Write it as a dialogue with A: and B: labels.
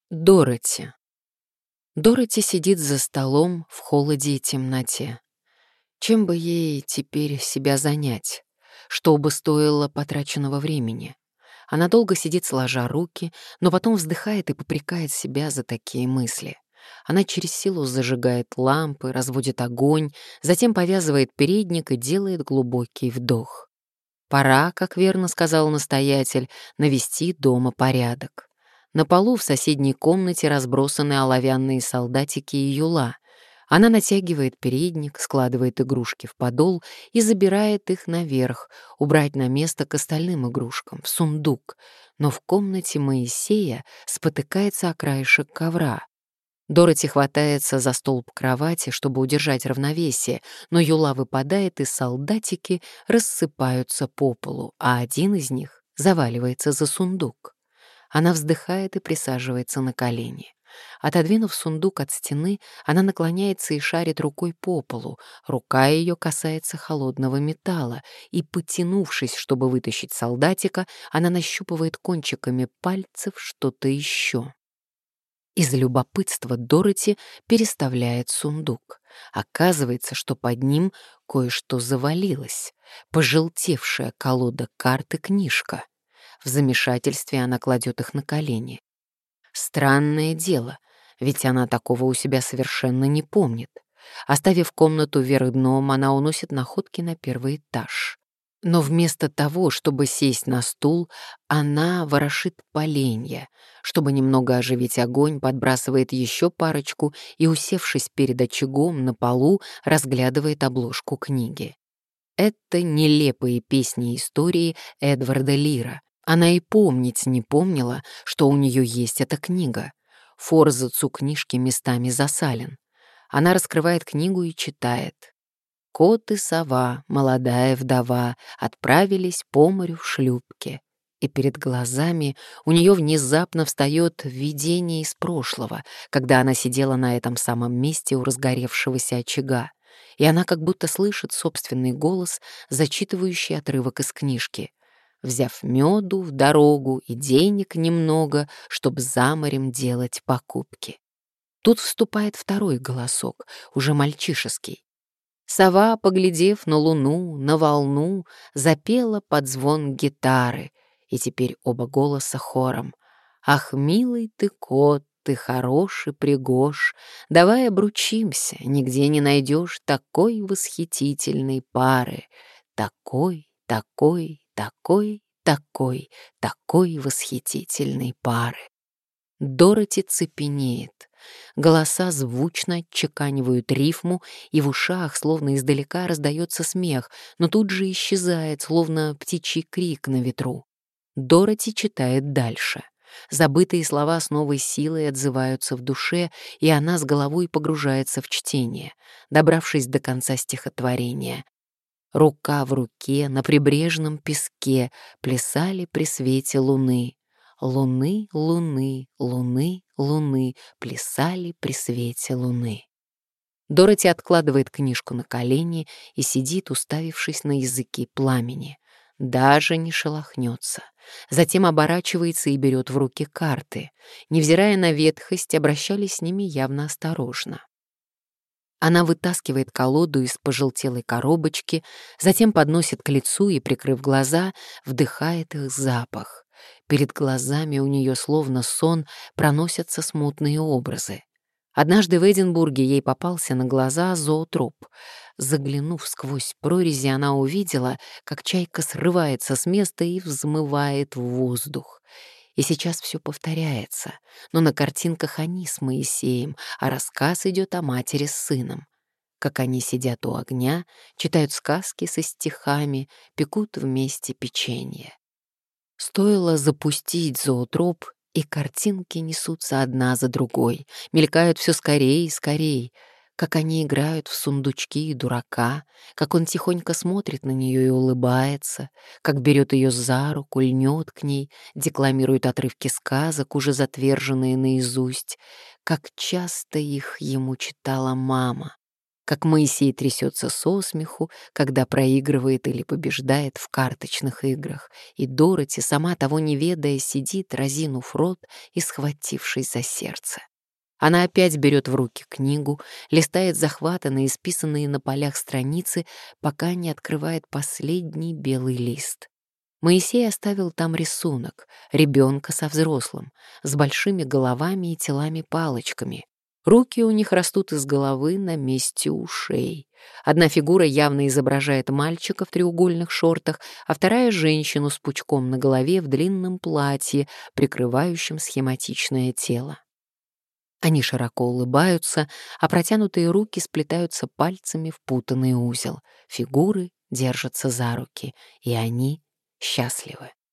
A: Дороти. Дороти сидит за столом в холоде и темноте. Чем бы ей теперь себя занять? Что бы стоило потраченного времени? Она долго сидит, сложа руки, но потом вздыхает и попрекает себя за такие мысли. Она через силу зажигает лампы, разводит огонь, затем повязывает передник и делает глубокий вдох. Пора, как верно сказал настоятель, навести дома порядок. На полу в соседней комнате разбросаны оловянные солдатики и юла. Она натягивает передник, складывает игрушки в подол и забирает их наверх, убрать на место к остальным игрушкам, в сундук. Но в комнате Моисея спотыкается о краешек ковра. Дороти хватается за столб кровати, чтобы удержать равновесие, но юла выпадает, и солдатики рассыпаются по полу, а один из них заваливается за сундук. Она вздыхает и присаживается на колени. Отодвинув сундук от стены, она наклоняется и шарит рукой по полу. Рука ее касается холодного металла, и, потянувшись, чтобы вытащить солдатика, она нащупывает кончиками пальцев что-то еще. Из любопытства Дороти переставляет сундук. Оказывается, что под ним кое-что завалилось. Пожелтевшая колода карт и книжка. В замешательстве она кладет их на колени. Странное дело, ведь она такого у себя совершенно не помнит. Оставив комнату вверх дном, она уносит находки на первый этаж. Но вместо того, чтобы сесть на стул, она ворошит поленья. Чтобы немного оживить огонь, подбрасывает еще парочку и, усевшись перед очагом на полу, разглядывает обложку книги. Это нелепые песни и истории Эдварда Лира. Она и помнить не помнила, что у нее есть эта книга. Форзац у книжки местами засален. Она раскрывает книгу и читает. Кот и сова, молодая вдова, отправились по морю в шлюпке. И перед глазами у нее внезапно встает видение из прошлого, когда она сидела на этом самом месте у разгоревшегося очага. И она как будто слышит собственный голос, зачитывающий отрывок из книжки. «Взяв меду в дорогу и денег немного, чтоб за морем делать покупки». Тут вступает второй голосок, уже мальчишеский. Сова, поглядев на луну, на волну, запела под звон гитары, и теперь оба голоса хором. «Ах, милый ты кот, ты хорош и пригож, давай обручимся, нигде не найдешь такой восхитительной пары, такой, такой, такой, такой, такой восхитительной пары». Дороти цепенеет. Голоса звучно отчеканивают рифму, и в ушах, словно издалека, раздается смех, но тут же исчезает, словно птичий крик на ветру. Дороти читает дальше. Забытые слова с новой силой отзываются в душе, и она с головой погружается в чтение, добравшись до конца стихотворения. Рука в руке на прибрежном песке плясали при свете луны. Луны, луны, луны, луны плясали при свете луны. Дороти откладывает книжку на колени и сидит, уставившись на языки пламени. Даже не шелохнется. Затем оборачивается и берет в руки карты. Невзирая на ветхость, обращались с ними явно осторожно. Она вытаскивает колоду из пожелтелой коробочки, затем подносит к лицу и, прикрыв глаза, вдыхает их запах. Перед глазами у нее словно сон проносятся смутные образы. Однажды в Эдинбурге ей попался на глаза зоотроп. Заглянув сквозь прорези, она увидела, как чайка срывается с места и взмывает в воздух. И сейчас все повторяется, но на картинках они с Моисеем, а рассказ идет о матери с сыном. Как они сидят у огня, читают сказки со стихами, пекут вместе печенье. Стоило запустить зоотроп, и картинки несутся одна за другой, мелькают все скорее и скорее, как они играют в сундучки и дурака, как он тихонько смотрит на нее и улыбается, как берет ее за руку, льнет к ней, декламирует отрывки сказок, уже затверженные наизусть, как часто их ему читала мама. как Моисей трясется со смеху, когда проигрывает или побеждает в карточных играх, и Дороти, сама того не ведая, сидит, разинув рот и схватившись за сердце. Она опять берет в руки книгу, листает захватанные, исписанные на полях страницы, пока не открывает последний белый лист. Моисей оставил там рисунок ребенка со взрослым, с большими головами и телами-палочками. Руки у них растут из головы на месте ушей. Одна фигура явно изображает мальчика в треугольных шортах, а вторая — женщину с пучком на голове в длинном платье, прикрывающем схематичное тело. Они широко улыбаются, а протянутые руки сплетаются пальцами в путанный узел. Фигуры держатся за руки, и они счастливы.